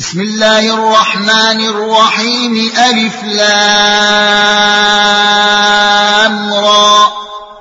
بسم الله الرحمن الرحيم ألف لام را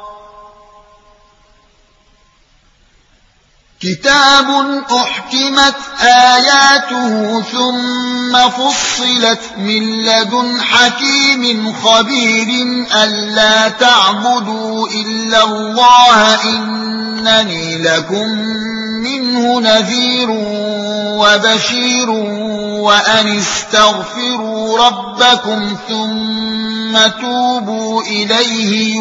كتاب أحكمت آياته ثم فصلت من لدن حكيم خبير ألا تعبدوا إلا الله إنني لكم منه نذير وبشير وأن استغفروا ربكم ثم توبوا إليه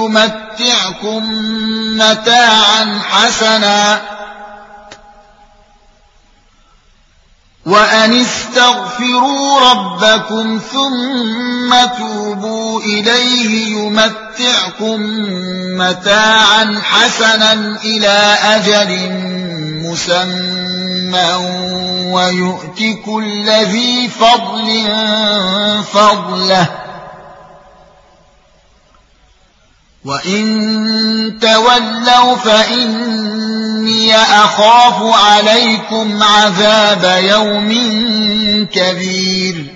يمتعكم متاعا حسنا إلى أجل مسمى ويؤت كل ذي فضل فضله وإن تولوا فإني أخاف عليكم عذاب يوم كبير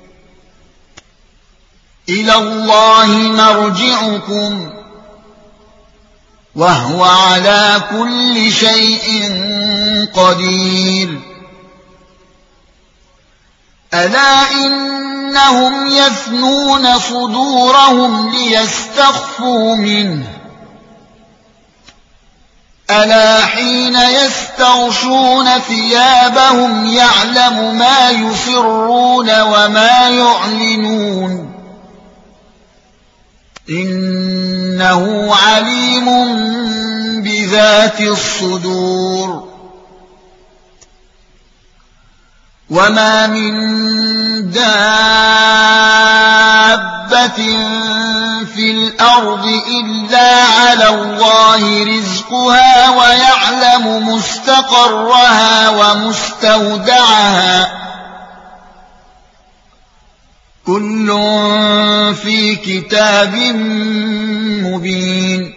إلى الله مرجعكم وهو على كل شيء قدير ألا إنهم يثنون صدورهم ليستخفوا منه ألا حين يستغشون ثيابهم يعلم ما يسرون وما يعلنون إنه عليم بذات الصدور وما من دابة في الأرض إلا على الله رزقها ويعلم مستقرها ومستودعها كل في كتاب مبين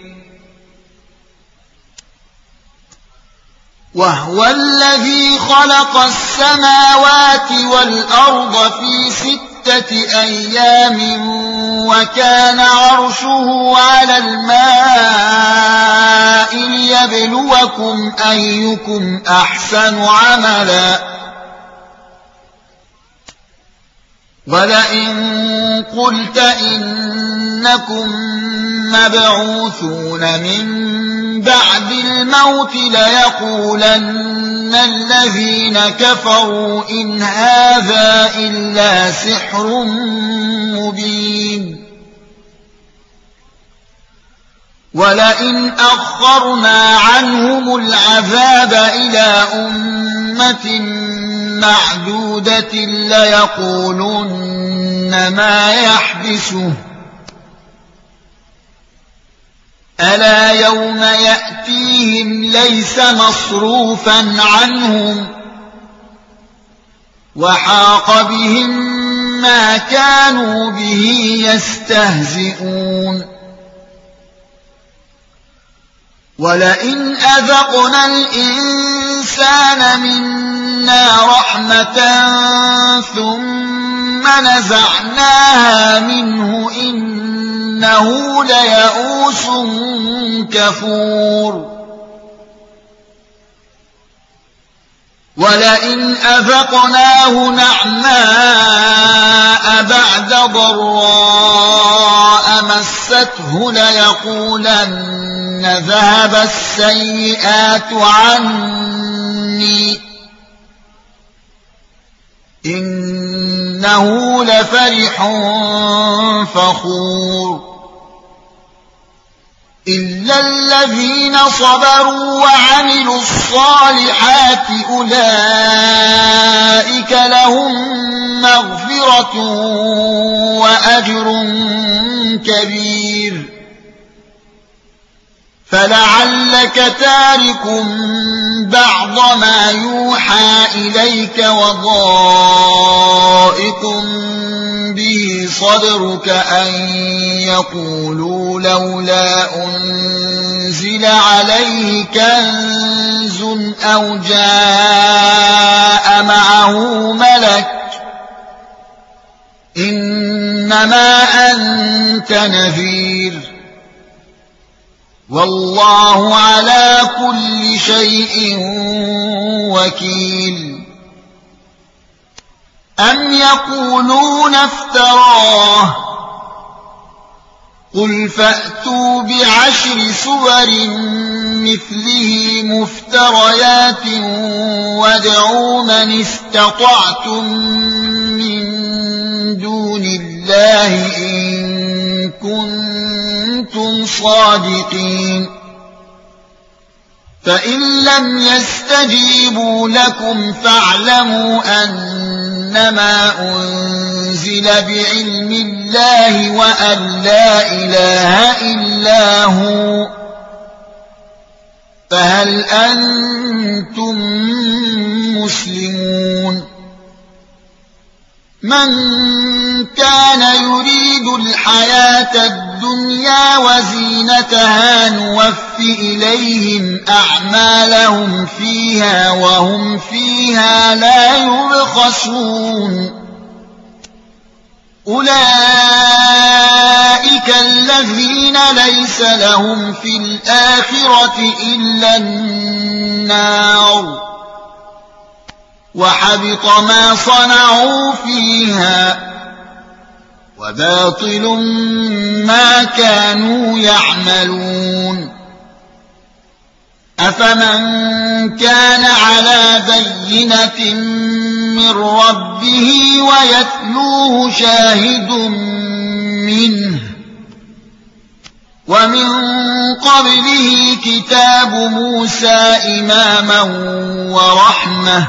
وهو الذي خلق السماوات والأرض في 6 أيام وكان عرشه على الماء ليبلوكم أيكم أحسن عملا ولئن قلت إنكم مبعوثون من بعد الموت ليقولن الذين كفروا إن هذا إلا سحر مبين ولئن أخرنا عنهم العذاب إلى أمة معدودة ليقولن ما يحبسه ألا يوم يأتيهم ليس مصروفا عنهم وحاق بهم ما كانوا به يستهزئون ولئن أذقنا الإنسان منا رحمة ثم نزعناها منه إنه ليئوس كفور ولئن أذقناه نعماء بعد ضراء مسته ليقولن ذهب السيئات عني إنه لفرح فخور إلا الذين صبروا وعملوا الصالحات أولئك لهم مغفرة وأجر كبير فلعلك تارك بعض ما يوحى إليك وضائق به صدرك أن يقولوا لولا أنزل عليه كنز أو جاء معه ملك إنما أنت نذير والله على كل شيء وكيل أم يقولون افتراه قل فأتوا بعشر سور مثله مفتريات وادعوا من استطعتم من دون الله إن كنتم صادقين فإن لم يستجيبوا لكم فاعلموا أنما أنزل بعلم الله وأن لا إله إلا هو فهل أنتم مسلمون من كان يريد الحياة الدنيا وزينتها نوف إليهم أعمالهم فيها وهم فيها لا يبخسون أولئك الذين ليس لهم في الآخرة إلا النار وحبط ما صنعوا فيها وباطل ما كانوا يعملون أفمن كان على بينة من ربه ويتلوه شاهد منه ومن قبله كتاب موسى إماما ورحمة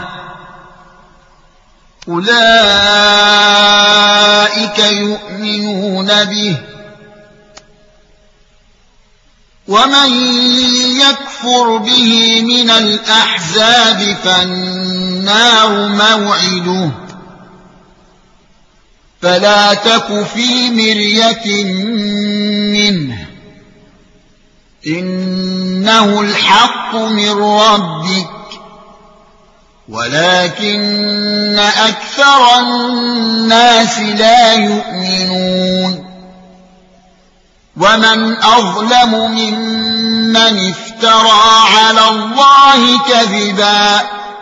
أولئك يؤمنون به ومن يكفر به من الأحزاب فالنار موعده فلا تك في مرية منه إنه الحق من ربك ولكن أكثر الناس لا يؤمنون ومن أظلم ممن افترى على الله كذبا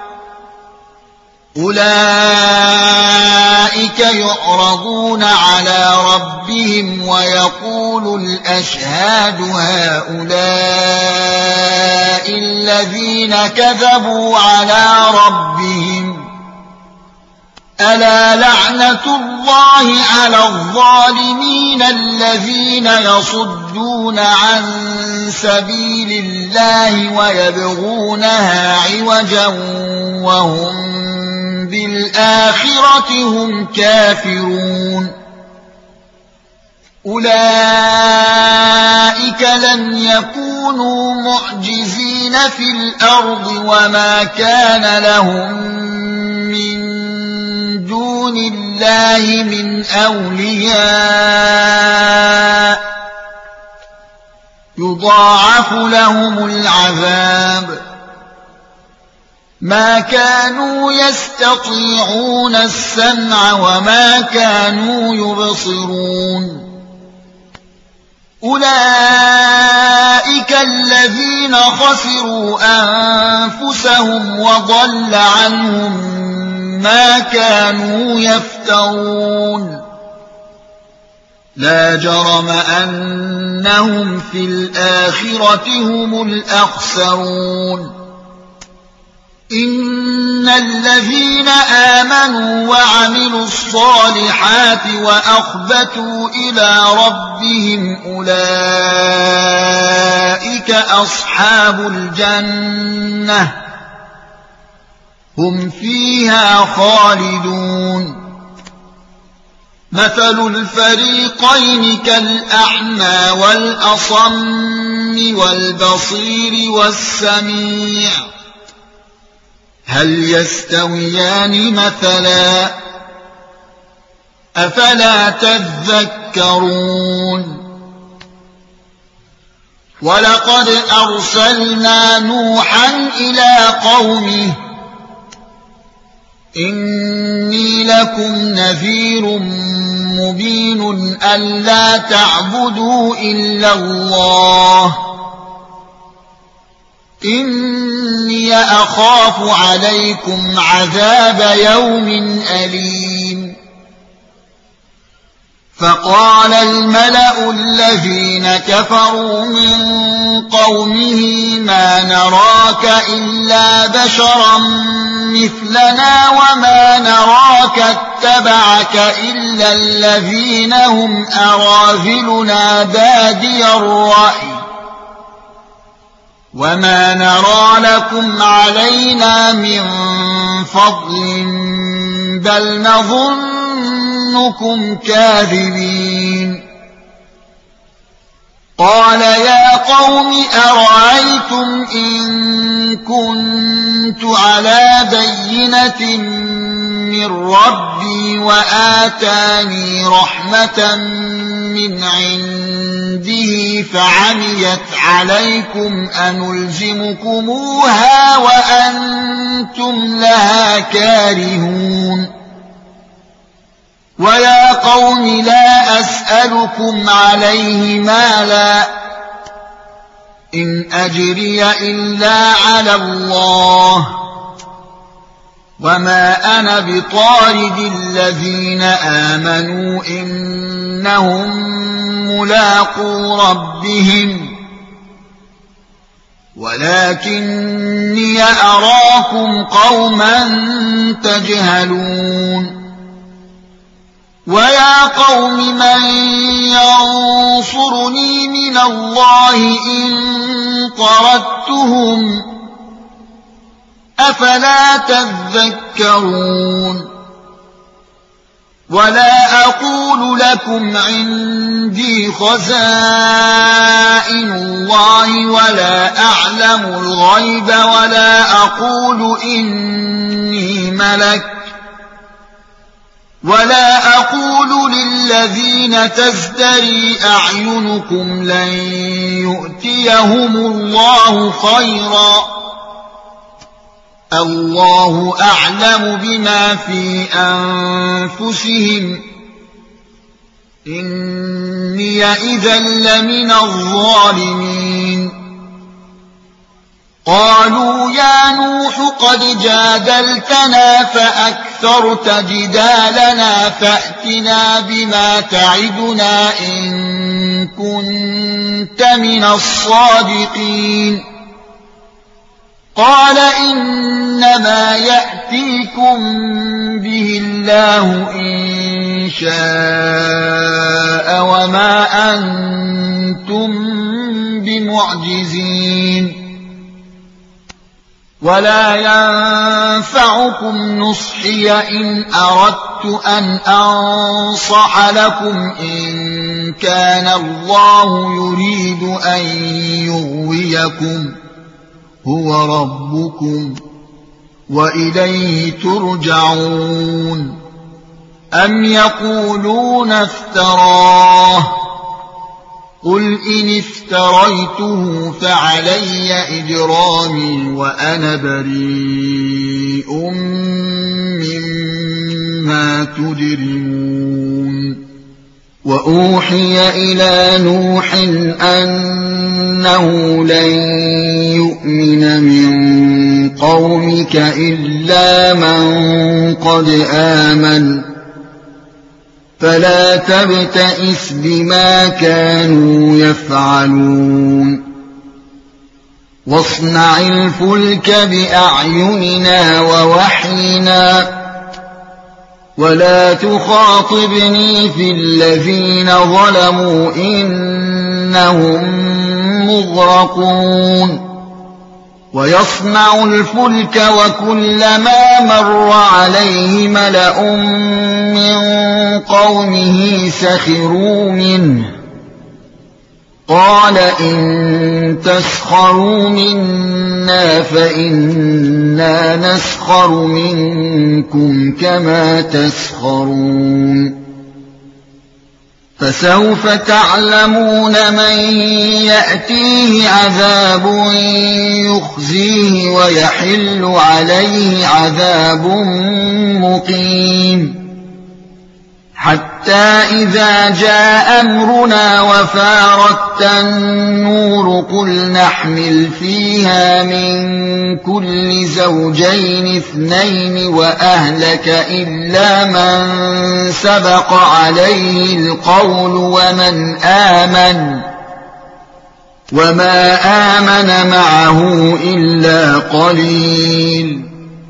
أولئك يعرضون على ربهم ويقول الأشهاد هؤلاء الذين كذبوا على ربهم ألا لعنة الله على الظالمين الذين يصدون عن سبيل الله ويبغونها عوجا وهم بالآخرة هم كافرون أولئك لم يكونوا معجزين في الأرض وما كان لهم من دون الله من أولياء يضاعف لهم العذاب ما كانوا يستطيعون السمع وما كانوا يبصرون أولئك الذين خسروا أنفسهم وضل عنهم ما كانوا يفترون لا جرم أنهم في الآخرة هم الأخسرون إن الذين آمنوا وعملوا الصالحات وأخبتوا إلى ربهم أولئك أصحاب الجنة هم فيها خالدون مثل الفريقين كالأعمى والأصم والبصير والسميع هل يستويان مثلا أفلا تذكرون ولقد أرسلنا نوحا إلى قومه إني لكم نذير مبين ألا تعبدوا إلا الله إني أخاف عليكم عذاب يوم أليم فقال الملأ الذين كفروا من قومه ما نراك إلا بشرا مثلنا وما نراك اتبعك إلا الذين هم أراذلنا بادي الرأي وما نرى لكم علينا من فضل بل نظنكم كاذبين قال يا قوم أرأيتم إن كنت على بينة من ربي وآتاني رحمة من عنده فعميت عليكم أنلزمكموها وأنتم لها كارهون ويا قوم لا أسألكم عليه مالا إن أجري إلا على الله وما أنا بطارد الذين آمنوا إنهم ملاقو ربهم ولكني أراكم قوما تجهلون ويا قوم من ينصرني من الله إن طردتهم أفلا تذكرون ولا أقول لكم عندي خزائن الله ولا أعلم الغيب ولا أقول إني ملك ولا أقول للذين تزدري أعينكم لن يؤتيهم الله خيرا الله أعلم بما في أنفسهم إني إذا لمن الظالمين قالوا يا نوح قد جادلتنا فأكثرت جدالنا فأتنا بما تعدنا إن كنت من الصادقين قال إنما يأتيكم به الله إن شاء وما أنتم بمعجزين ولا ينفعكم نصحي إن أردت أن أنصح لكم إن كان الله يريد أن يغويكم هو ربكم وإليه ترجعون أم يقولون افتراه قل إن افتريته فعلي إجرامي وأنا بريء مما تجرمون وأوحي إلى نوح أنه لن يؤمن من قومك إلا من قد آمن فلا تبتئس بما كانوا يفعلون واصنع الفلك بأعيننا ووحينا ولا تخاطبني في الذين ظلموا إنهم مغرقون ويصنع الفلك وكلما مر عليه ملأ من قومه سخروا منه قال إن تسخروا منا فإنا نسخر منكم كما تسخرون فسوف تعلمون من يأتيه عذاب يخزيه ويحل عليه عذاب مقيم حتى إذا جاء أمرنا وفارت النور قل نحمل فيها من كل زوجين 2 وأهلك إلا من سبق عليه القول وما آمن معه إلا قليل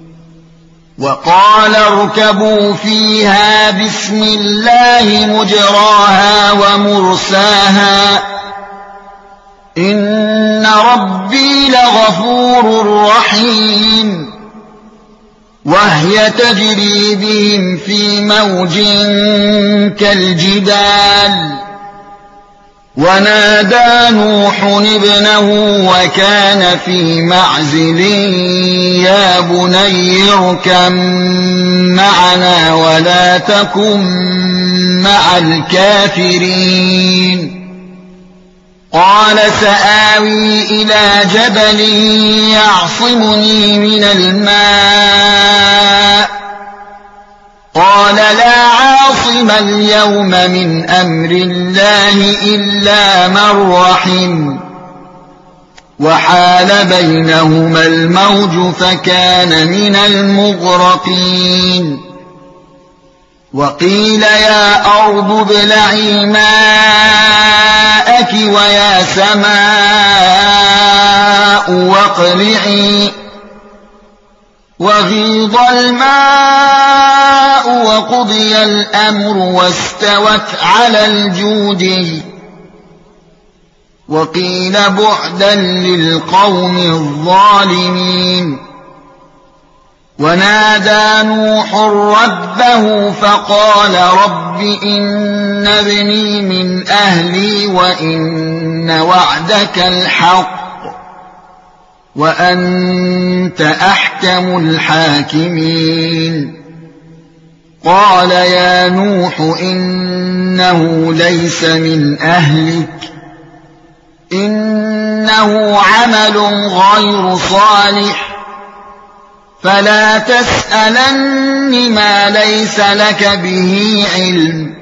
وقال اركبوا فيها بسم الله مجراها ومرساها إن ربي لغفور رحيم وهي تجري بهم في موج كالجبال ونادى نوح ابنه وكان في معزل يا بني اركب معنا ولا تكن مع الكافرين قال سآوي إلى جبل يعصمني من الماء قال لا عاصم اليوم من أمر الله إلا من رحم وحال بينهما الموج فكان من المغرقين وقيل يا أرض ابلعي ماءك ويا سماء واقلعي وغيض الماء وقضي الأمر واستوت على الجودي وقيل بعدا للقوم الظالمين ونادى نوح ربه فقال رب إن ابني من أهلي وإن وعدك الحق وأنت أحكم الحاكمين قال يا نوح إنه ليس من أهلك إنه عمل غير صالح فلا تسألن ما ليس لك به علم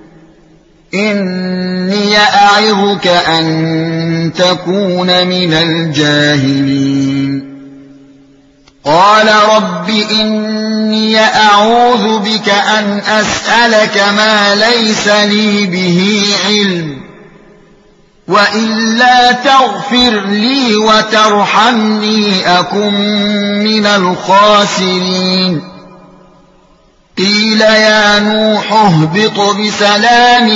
إني أعظك أن تكون من الجاهلين قال رب إني أعوذ بك أن أسألك ما ليس لي به علم وإلا تغفر لي وترحمني أكن من الخاسرين قيل يا نوح اهبط بسلام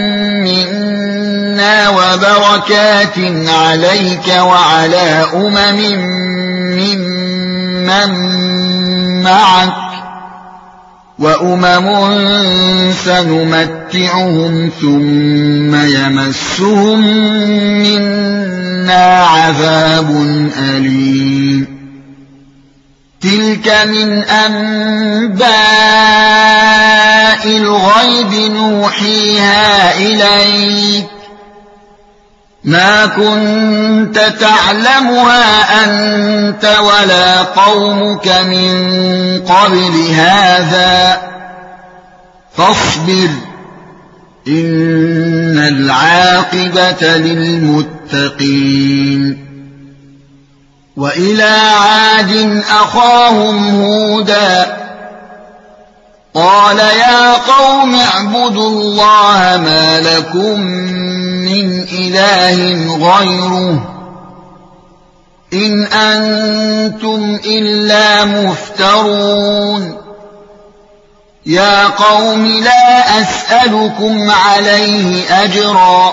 منا وبركات عليك وعلى ممن معك وأمم سنمتعهم ثم يمسهم منا عذاب أليم تلك من أنباء الغيب نوحيها إليك ما كنت تعلمها أنت ولا قومك من قبل هذا فاصبر إن العاقبة للمتقين وإلى عاد أخاهم هودا قال يا قوم اعبدوا الله ما لكم من إله غيره إن أنتم إلا مفترون يا قوم لا أسألكم عليه أجرا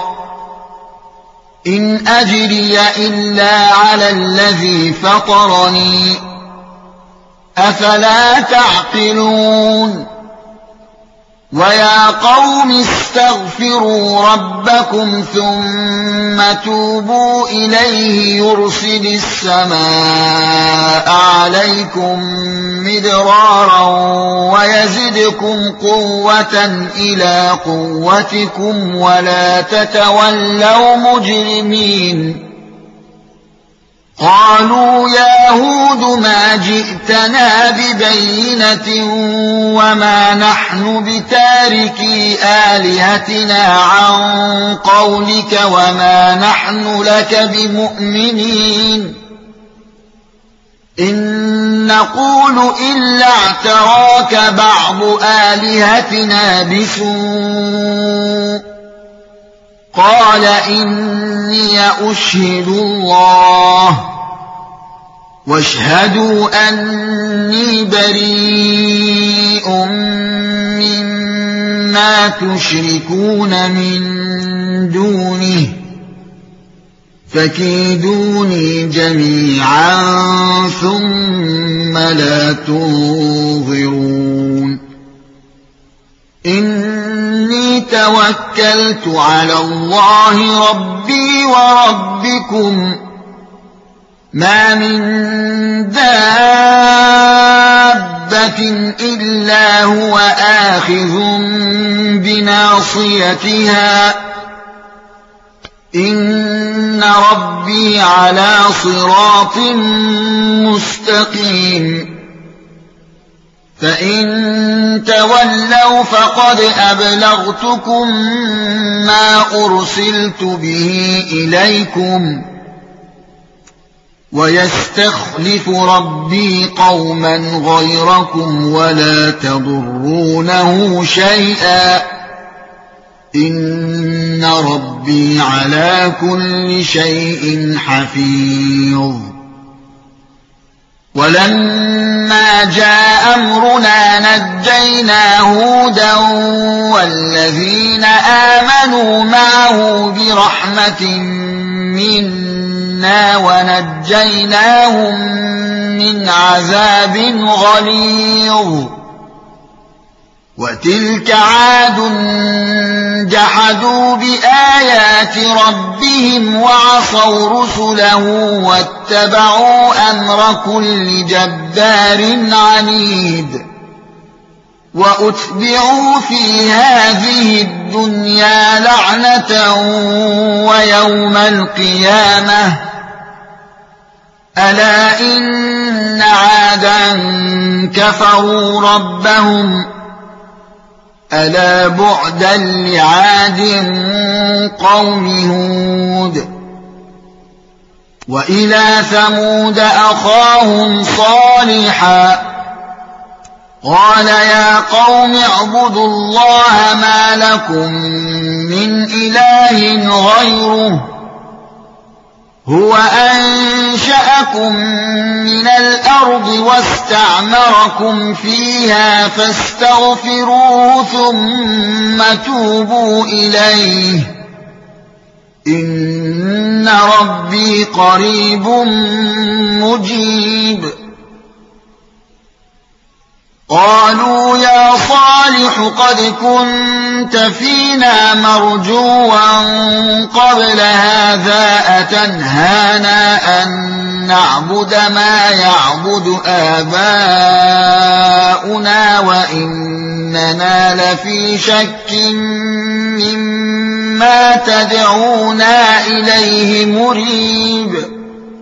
إن أجري إلا على الذي فطرني أفلا تعقلون ويا قوم استغفروا ربكم ثم توبوا إليه يرسل السماء عليكم مدرارا ويزدكم قوة إلى قوتكم ولا تتولوا مجرمين قالوا يا هود ما جئتنا ببينة وما نحن بتاركي آلهتنا عن قولك وما نحن لك بمؤمنين إن نقول إلا اعتراك بعض آلهتنا بسوء قال إني أشهد الله واشهدوا أني بريء مما تشركون من دونه فكيدوني جميعا ثم لا تنظرون إني توكلت على الله ربي وربكم ما من دابة إلا هو آخذ بناصيتها إن ربي على صراط مستقيم فإن تولوا فقد أبلغتكم ما أرسلت به إليكم ويستخلف ربي قوما غيركم ولا تضرونه شيئا إن ربي على كل شيء حفيظ ولما جاء أمرنا نجينا هودا والذين آمنوا معه برحمة منا ونجيناهم من عذاب غليظ وتلك عاد جحدوا بآيات ربهم وعصوا رسله واتبعوا أمر كل جبار عنيد وأتبعوا في هذه الدنيا لعنة ويوم القيامة ألا إن عادا كفروا ربهم ألا بعدا لعاد قوم هود وإلى ثمود أخاهم صالحا قال يا قوم اعبدوا الله ما لكم من إله غيره هو أنشأكم من الأرض واستعمركم فيها فاستغفروه ثم توبوا إليه إن ربي قريب مجيب قالوا يا صالح قد كنت فينا مرجوا قبل هذا أتنهانا أن نعبد ما يعبد آباؤنا وإننا لفي شك مما تدعونا إليه مريب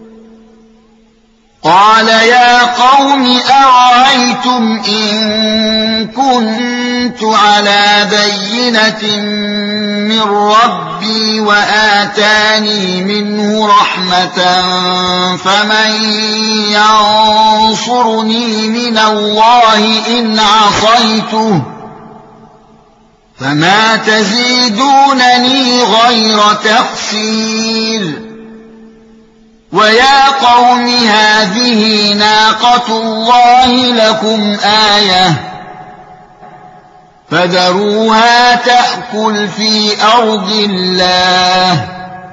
قال يا قوم أرأيتم إن كنت على بينة من ربي وآتاني منه رحمة فمن ينصرني من الله إن عصيته فما تزيدونني غير تخسير ويا قوم هذه ناقة الله لكم آية فذروها تأكل في أرض الله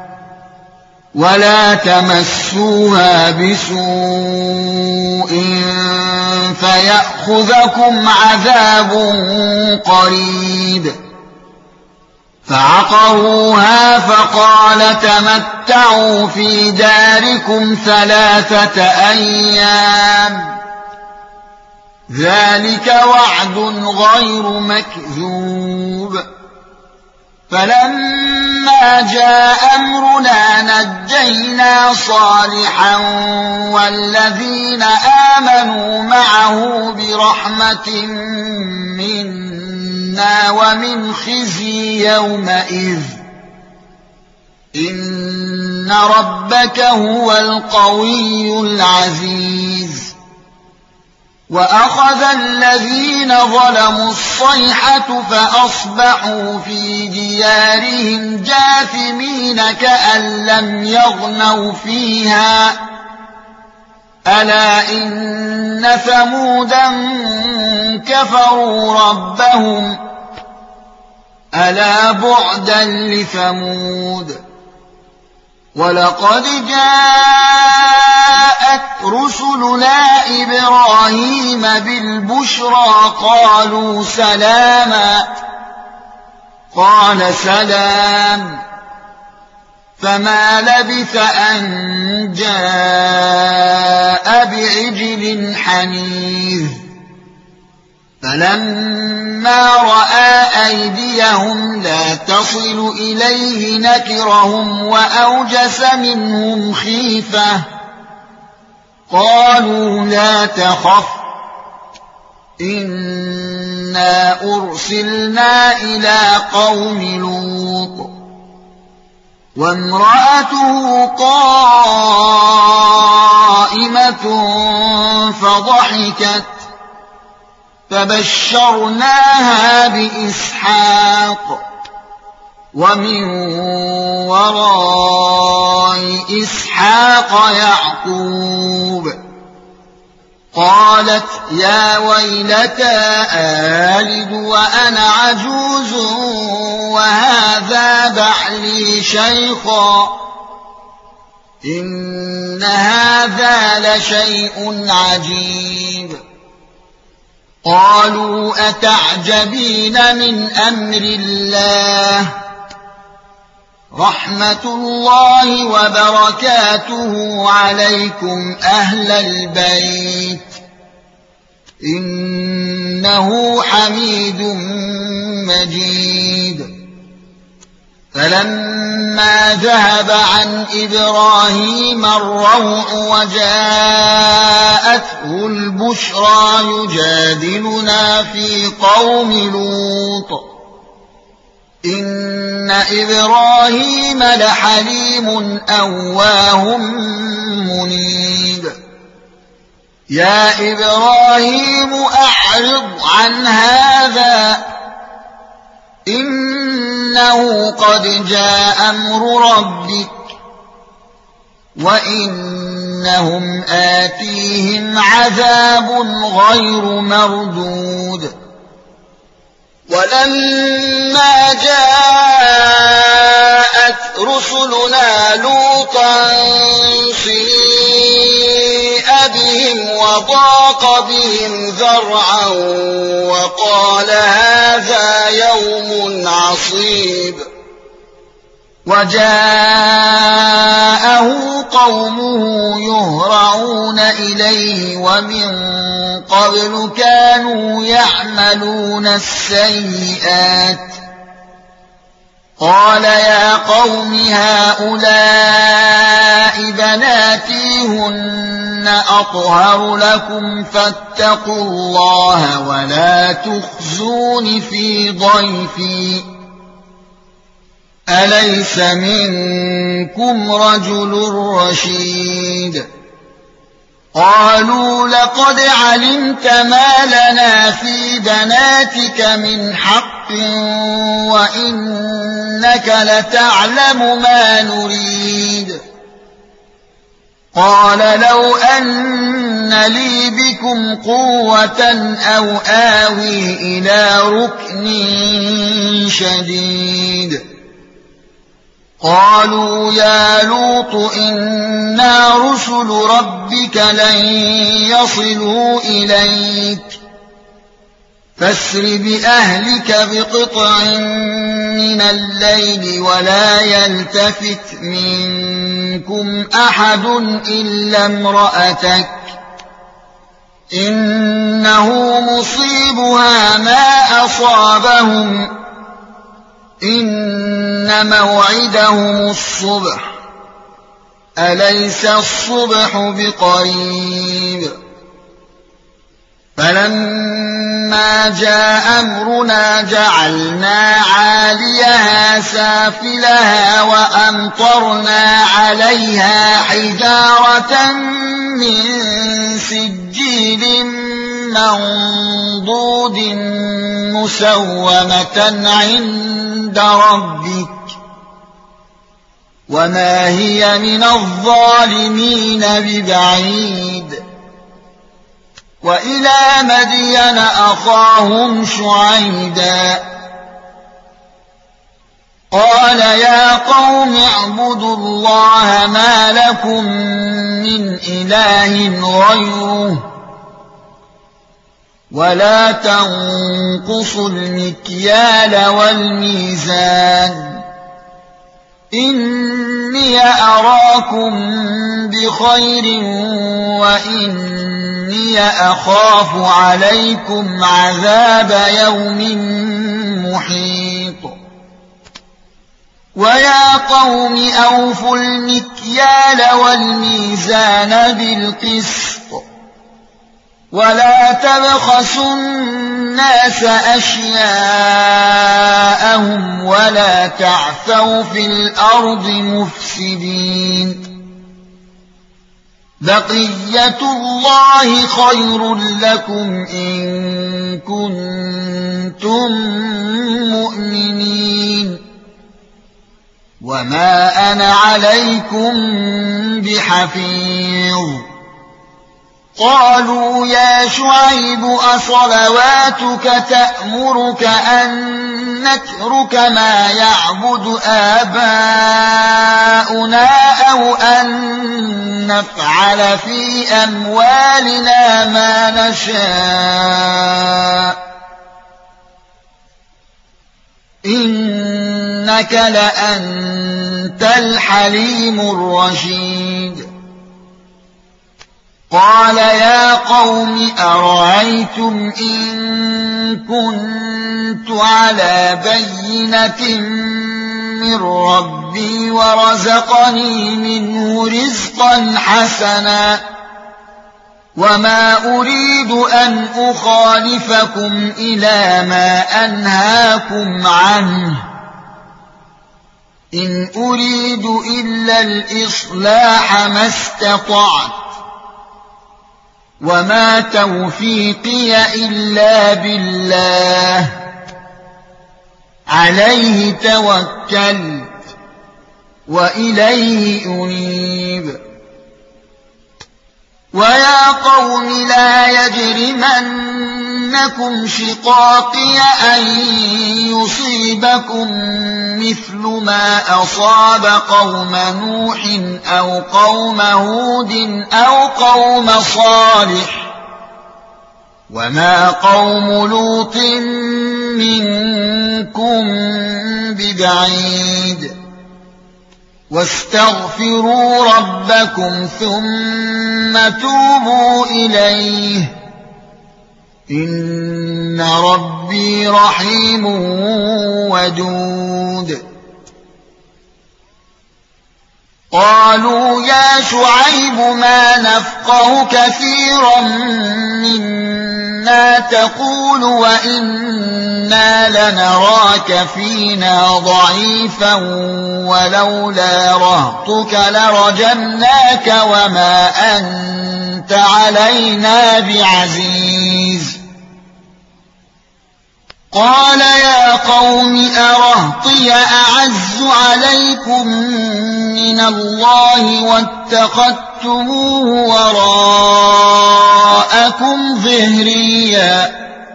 ولا تمسوها بسوء فيأخذكم عذاب قريب فعقروها فقال تمتعوا في داركم 3 أيام ذلك وعد غير مكذوب فلما فلما جاء أمرنا نجينا صالحا والذين آمنوا معه برحمة منا ومن خزي يومئذ إن ربك هو القوي العزيز وأخذ الذين ظلموا الصيحة فأصبحوا في ديارهم جاثمين كأن لم يغنوا فيها ألا إن ثمودا كفروا ربهم ألا بعدا لثمود ولقد جاءت رسلنا إبراهيم بالبشرى قالوا سلاما قال سلام فما لبث أن جاء بعجل حنيذ فلما رأى أيديهم لا تصل إليه نكرهم وأوجس منهم خيفة قالوا لا تخف إنا أرسلنا إلى قوم لوط وامرأته قائمة فضحكت فبشرناها بإسحاق ومن وراء إسحاق يعقوب قالت يا ويلتى آلد وأنا عجوز وهذا بعلي شيخا إن هذا لشيء عجيب قالوا أتعجبين من أمر الله رحمة الله وبركاته عليكم أهل البيت إنه حميد مجيد فلما ذهب عن إبراهيم الروع وجاءته البشرى يجادلنا في قوم لوط إن إبراهيم لحليم أواه منيب يا إبراهيم أعرض عن هذا إنه قد جاء أمر ربك وإنهم آتيهم عذاب غير مردود ولما جاءت رسلنا لوطا سيء بهم وضاق بهم ذرعا وقال هذا يوم عصيب وجاءه قومه يهرعون إليه ومن قبل كانوا يعملون السيئات قال يا قوم هؤلاء بناتي هن أطهر لكم فاتقوا الله ولا تخزون في ضيفي أليس منكم رجل رشيد قالوا لقد علمت ما لنا في بناتك من حق وإنك لتعلم ما نريد قال لو أن لي بكم قوة أو آوي إلى ركن شديد قالوا يا لوط إنا رسل ربك لن يصلوا إليك فاسر بأهلك بقطع من الليل ولا يلتفت منكم أحد إلا امرأتك إنه مصيبها ما أصابهم إن موعدهم الصبح أليس الصبح بقريب فلما جاء أمرنا جعلنا عاليها سافلها وأمطرنا عليها حجارة من سجيل منضود مسومة عند ربك وما هي من الظالمين ببعيد وإلى مدين أخاهم شعيبا قال يا قوم اعبدوا الله ما لكم من إله غيره ولا تنقصوا المكيال والميزان إني أراكم بخير وإني أخاف عليكم عذاب يوم محيط ويا قوم أوفوا المكيال والميزان بالقسط ولا تبخسوا الناس أشياءهم ولا تعثوا في الأرض مفسدين بقية الله خير لكم إن كنتم مؤمنين وما أنا عليكم بحفيظ قالوا يا شعيب أصلواتك تأمرك أن نترك ما يعبد آباؤنا أو أن نفعل في أموالنا ما نشاء إنك لأنت الحليم الرشيد قال يا قوم أرأيتم إن كنت على بينة من ربي ورزقني منه رزقا حسنا وما أريد أن أخالفكم إلى ما أنهاكم عنه إن أريد إلا الإصلاح ما استطعت وما توفيقي إلا بالله عليه توكلت وإليه أنيب ويا قوم لا يجرمنكم شقاقي أن يصيبكم مثل ما أصاب قوم نوح أو قوم هود أو قوم صالح وما قوم لوط منكم ببعيد واستغفروا ربكم ثم توبوا إليه إن ربي رحيم ودود قالوا يا شعيب ما نفقه كثيرا مما تقول وإنا لنراك فينا ضعيفا ولولا رهطك لرجمناك وما أنت علينا بعزيز قال يا قوم أرهطي أعز عليكم من الله واتخذتموه وراءكم ظهريا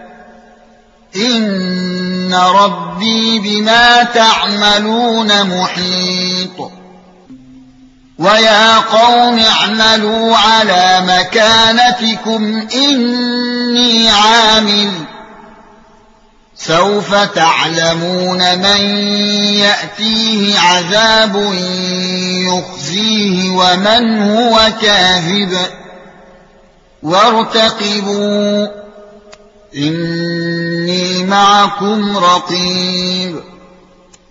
إن ربي بما تعملون محيط ويا قوم اعملوا على مكانتكم إني عامل سوف تعلمون من يأتيه عذاب يخزيه ومن هو كاذب وارتقبوا إني معكم رقيب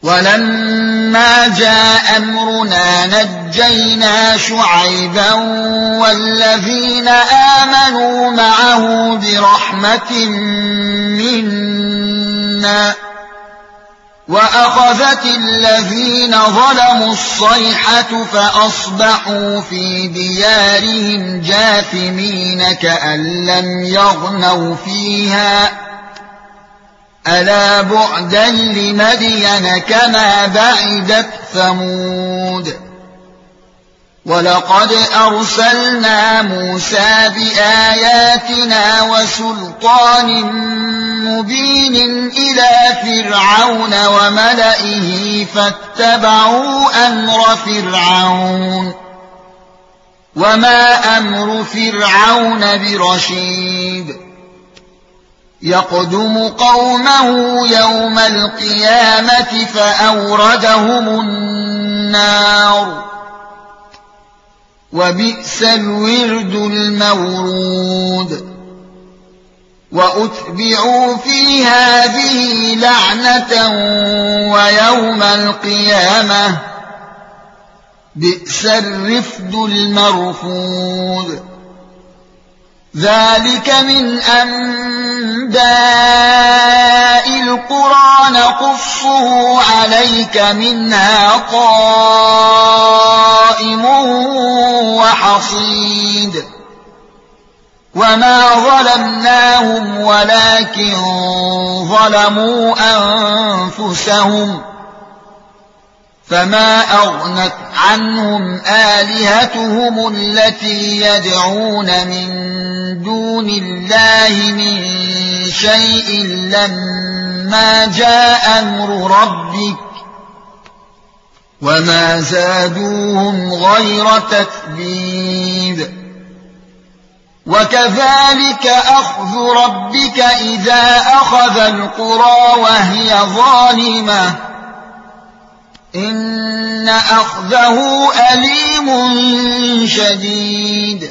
ولما جاء أمرنا نجينا شعيبا والذين آمنوا معه برحمة منا وأخذت الذين ظلموا الصيحة فأصبحوا في ديارهم جاثمين كأن لم يغنوا فيها ألا بعدا لمدين كما بعدت ثمود ولقد أرسلنا موسى بآياتنا وسلطان مبين إلى فرعون وملئه فاتبعوا أمر فرعون وما أمر فرعون برشيد يقدم قومه يوم القيامة فأوردهم النار وبئس الورد المورود وأتبعوا في هذه لعنة ويوم القيامة بئس الرفد المرفود ذلك من أنباء القرى نقصه عليك منها قائم وحصيد وما ظلمناهم ولكن ظلموا أنفسهم فما أغنت عنهم آلهتهم التي يدعون من دون الله من شيء لما جاء أمر ربك وما زادوهم غير تتبيب وكذلك أخذ ربك إذا أخذ القرى وهي ظالمة إن أخذه أليم شديد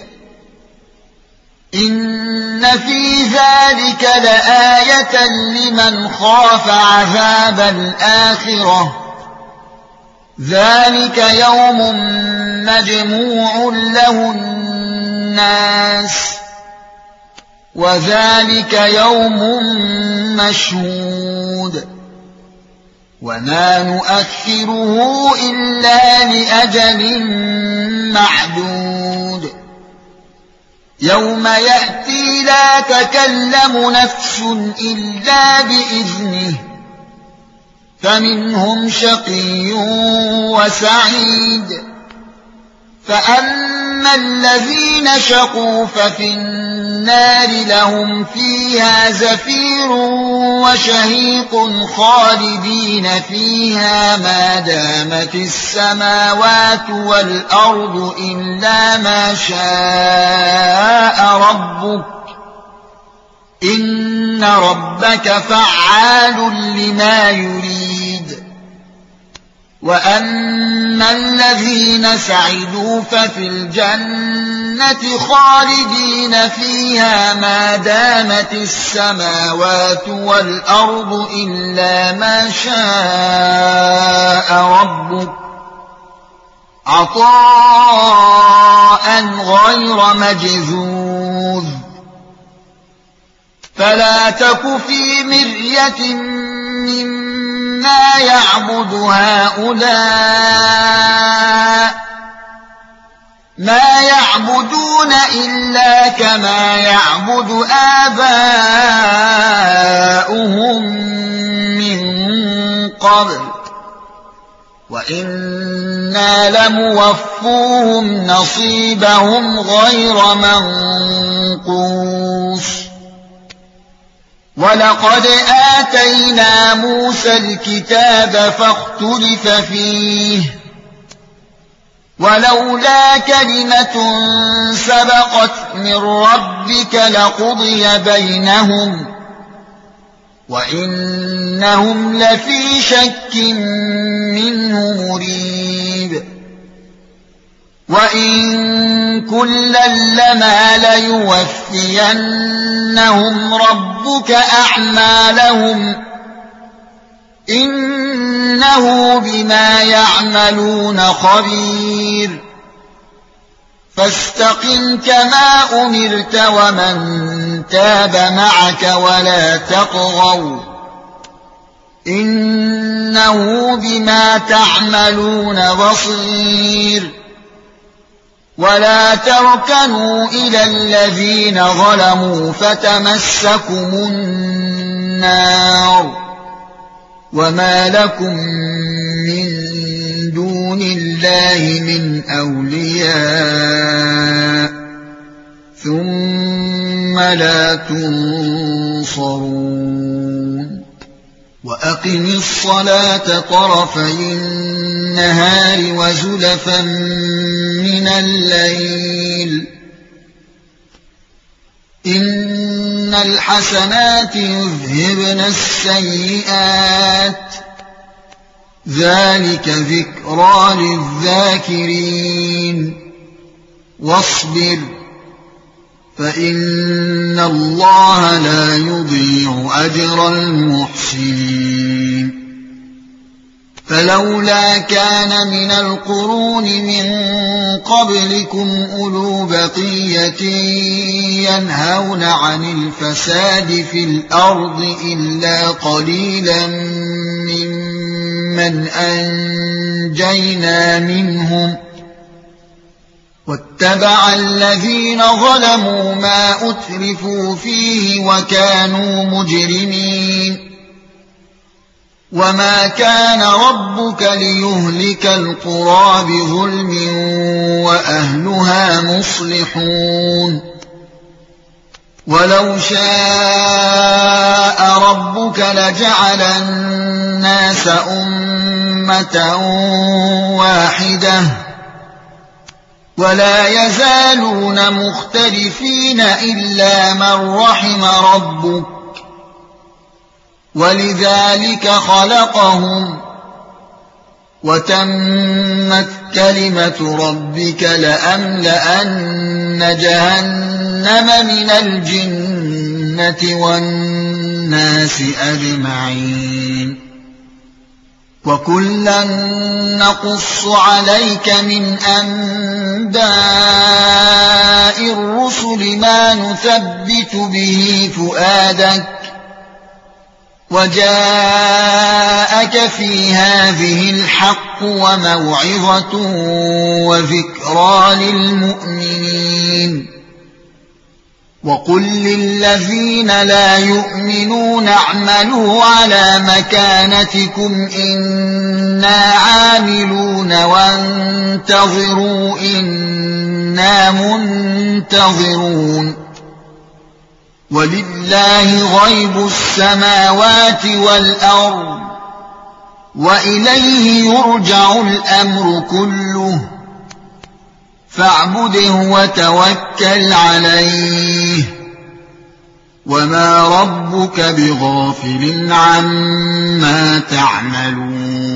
إن في ذلك لآية لمن خاف عذاب الآخرة ذلك يوم مجموع له الناس وذلك يوم مشهود وما نؤخره إلا لأجل معدود يوم يأتي لا تكلم نفس إلا بإذنه فمنهم شقي وسعيد فأما الذين شقوا ففي النار لهم فيها زفير وشهيق خالدين فيها ما دامت السماوات والأرض إلا ما شاء ربك إن ربك فعال لما يريد وأما الذين سعدوا ففي الجنة خالدين فيها ما دامت السماوات والأرض إلا ما شاء ربك عطاء غير مجذوذ فلا تك في مرية مما يعبد هؤلاء ما يعبدون إلا كما يعبد آباؤهم من قبل وإنا لموفوهم نصيبهم غير منقوص ولقد آتينا موسى الكتاب فاختلف فيه ولولا كلمة سبقت من ربك لقضي بينهم وإنهم لفي شك منه مريب وإن كلا لما ليوفينهم ربك أعمالهم إنه بما يعملون خبير فاستقم كما أمرت ومن تاب معك ولا تطغوا إنه بما تعملون بصير ولا تركنوا إلى الذين ظلموا فتمسكم النار وما لكم من دون الله من أولياء ثم لا تنصرون وأقم الصلاة طرفي النهار وزلفا من الليل إن الحسنات يذهبن السيئات ذلك ذكرى للذاكرين واصبر فإن الله لا يضيع أجر المحسنين فلولا كان من القرون من قبلكم أولو بقية ينهون عن الفساد في الأرض إلا قليلا ممن أنجينا منهم واتبع الذين ظلموا ما أترفوا فيه وكانوا مجرمين وما كان ربك ليهلك القرى بظلم وأهلها مصلحون ولو شاء ربك لجعل الناس أمة واحدة ولا يزالون مختلفين إلا من رحم ربك ولذلك خلقهم وتمت كلمة ربك لأملأن جهنم من الجنة والناس أجمعين وكلا نقص عليك من أنباء الرسل ما نثبت به فؤادك وجاءك في هذه الحق وموعظة وذكرى للمؤمنين وقل للذين لا يؤمنون اعملوا على مكانتكم إنا عاملون وانتظروا إنا منتظرون ولله غيب السماوات والأرض وإليه يرجع الأمر كله فاعبده وتوكل عليه وما ربك بغافل عما تعملون